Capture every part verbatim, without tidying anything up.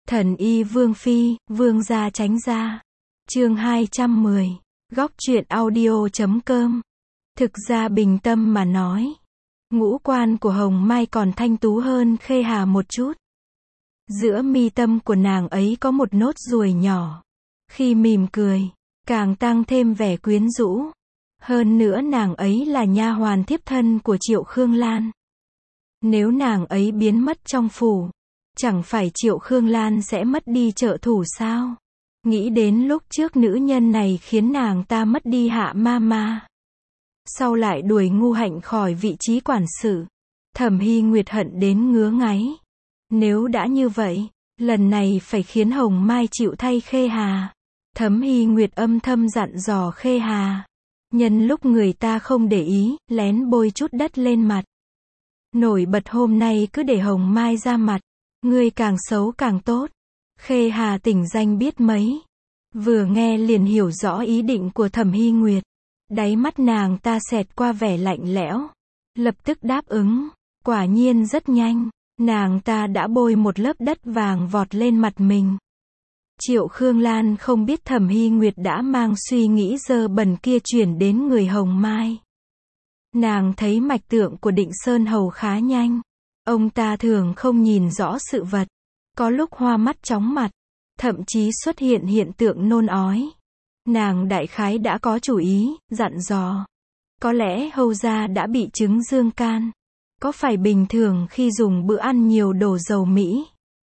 Thần y Vương Phi, Vương gia tránh ra. Chương hai trăm mười. Góc truyện audio chấm com. Thực ra bình tâm mà nói, ngũ quan của Hồng Mai còn thanh tú hơn Khê Hà một chút. Giữa mi tâm của nàng ấy có một nốt ruồi nhỏ. Khi mỉm cười, càng tăng thêm vẻ quyến rũ. Hơn nữa nàng ấy là nha hoàn thiếp thân của Triệu Khương Lan. Nếu nàng ấy biến mất trong phủ, chẳng phải Triệu Khương Lan sẽ mất đi trợ thủ sao? Nghĩ đến lúc trước nữ nhân này khiến nàng ta mất đi Hạ ma ma, sau lại đuổi Ngu Hạnh khỏi vị trí quản sự, Thẩm Hy Nguyệt hận đến ngứa ngáy. Nếu đã như vậy, lần này phải khiến Hồng Mai chịu thay Khê Hà. Thẩm Hy Nguyệt âm thầm dặn dò Khê Hà, nhân lúc người ta không để ý, lén bôi chút đất lên mặt. Nổi bật hôm nay cứ để Hồng Mai ra mặt, ngươi càng xấu càng tốt. Khê Hà tỉnh danh biết mấy, vừa nghe liền hiểu rõ ý định của Thẩm Hy Nguyệt. Đáy mắt nàng ta xẹt qua vẻ lạnh lẽo, lập tức đáp ứng. Quả nhiên rất nhanh, nàng ta đã bôi một lớp đất vàng vọt lên mặt mình. Triệu Khương Lan không biết Thẩm Hy Nguyệt đã mang suy nghĩ dơ bẩn kia chuyển đến người Hồng Mai. Nàng thấy mạch tượng của Định Sơn Hầu khá nhanh. Ông ta thường không nhìn rõ sự vật, có lúc hoa mắt chóng mặt, thậm chí xuất hiện hiện tượng nôn ói. Nàng đại khái đã có chủ ý, dặn dò. Có lẽ Hầu gia đã bị chứng dương can. Có phải bình thường khi dùng bữa ăn nhiều đổ dầu Mỹ,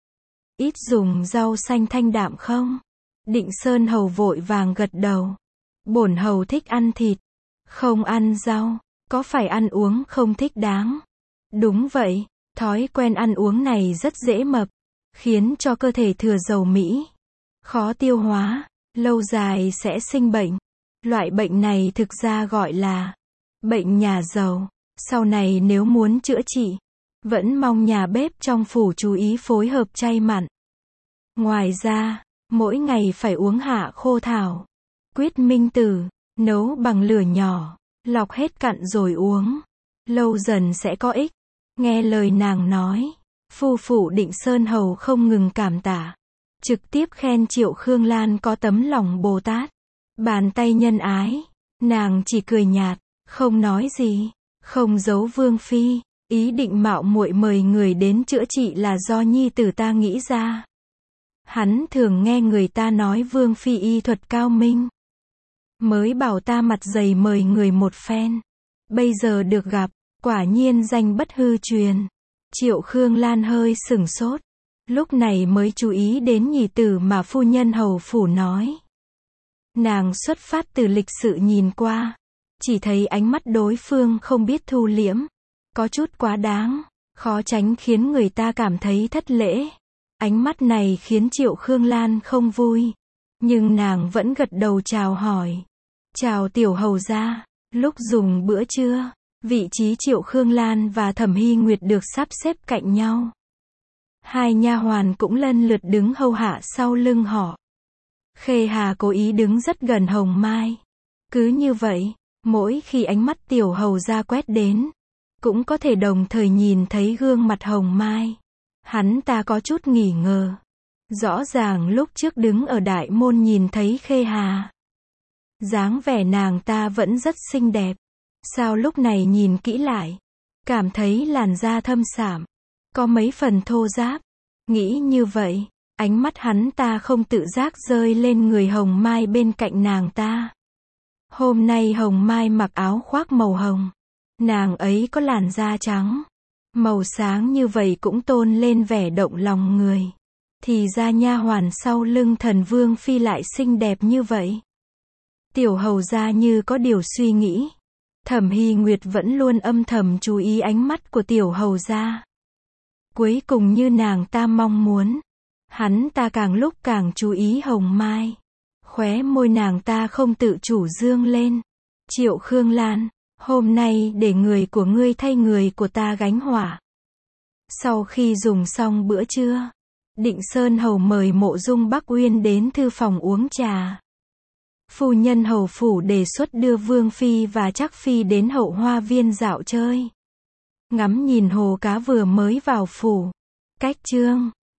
ít dùng rau xanh thanh đạm không? Định Sơn Hầu vội vàng gật đầu. Bổn hầu thích ăn thịt, không ăn rau. Có phải ăn uống không thích đáng? Đúng vậy, thói quen ăn uống này rất dễ mập, khiến cho cơ thể thừa dầu Mỹ, khó tiêu hóa, lâu dài sẽ sinh bệnh. Loại bệnh này thực ra gọi là bệnh nhà giàu. Sau này nếu muốn chữa trị, vẫn mong nhà bếp trong phủ chú ý phối hợp chay mặn. Ngoài ra, mỗi ngày phải uống hạ khô thảo, quyết minh tử, nấu bằng lửa nhỏ, lọc hết cặn rồi uống. Lâu dần sẽ có ích. Nghe lời nàng nói, phu phụ Định Sơn Hầu không ngừng cảm tạ, trực tiếp khen Triệu Khương Lan có tấm lòng Bồ Tát, bàn tay nhân ái. Nàng chỉ cười nhạt, không nói gì, không giấu Vương Phi. Ý định mạo muội mời người đến chữa trị là do nhi tử ta nghĩ ra. Hắn thường nghe người ta nói Vương Phi y thuật cao minh, mới bảo ta mặt dày mời người một phen. Bây giờ được gặp, quả nhiên danh bất hư truyền. Triệu Khương Lan hơi sửng sốt, lúc này mới chú ý đến nhị tử mà phu nhân hầu phủ nói. Nàng xuất phát từ lịch sự nhìn qua, chỉ thấy ánh mắt đối phương không biết thu liễm, có chút quá đáng, khó tránh khiến người ta cảm thấy thất lễ. Ánh mắt này khiến Triệu Khương Lan không vui, nhưng nàng vẫn gật đầu chào hỏi. Chào tiểu hầu gia. Lúc dùng bữa trưa, vị trí Triệu Khương Lan và Thẩm Hy Nguyệt được sắp xếp cạnh nhau. Hai nha hoàn cũng lần lượt đứng hầu hạ sau lưng họ. Khê Hà cố ý đứng rất gần Hồng Mai. Cứ như vậy, mỗi khi ánh mắt tiểu hầu gia quét đến, cũng có thể đồng thời nhìn thấy gương mặt Hồng Mai. Hắn ta có chút nghi ngờ. Rõ ràng lúc trước đứng ở đại môn nhìn thấy Khê Hà, dáng vẻ nàng ta vẫn rất xinh đẹp. Sao lúc này nhìn kỹ lại, cảm thấy làn da thâm sạm, có mấy phần thô ráp. Nghĩ như vậy, ánh mắt hắn ta không tự giác rơi lên người Hồng Mai bên cạnh nàng ta. Hôm nay Hồng Mai mặc áo khoác màu hồng. Nàng ấy có làn da trắng, màu sáng như vậy cũng tôn lên vẻ động lòng người. Thì ra nha hoàn sau lưng Thần Vương Phi lại xinh đẹp như vậy. Tiểu hầu gia như có điều suy nghĩ. Thẩm Hy Nguyệt vẫn luôn âm thầm chú ý ánh mắt của tiểu hầu gia. Cuối cùng như nàng ta mong muốn, hắn ta càng lúc càng chú ý Hồng Mai. Khóe môi nàng ta không tự chủ dương lên. Triệu Khương Lan, hôm nay để người của ngươi thay người của ta gánh hỏa. Sau khi dùng xong bữa trưa, Định Sơn Hầu mời Mộ Dung Bắc Uyên đến thư phòng uống trà. Phu nhân hầu phủ đề xuất đưa Vương Phi và Trác Phi đến hậu hoa viên dạo chơi, ngắm nhìn hồ cá vừa mới vào phủ. Cách chương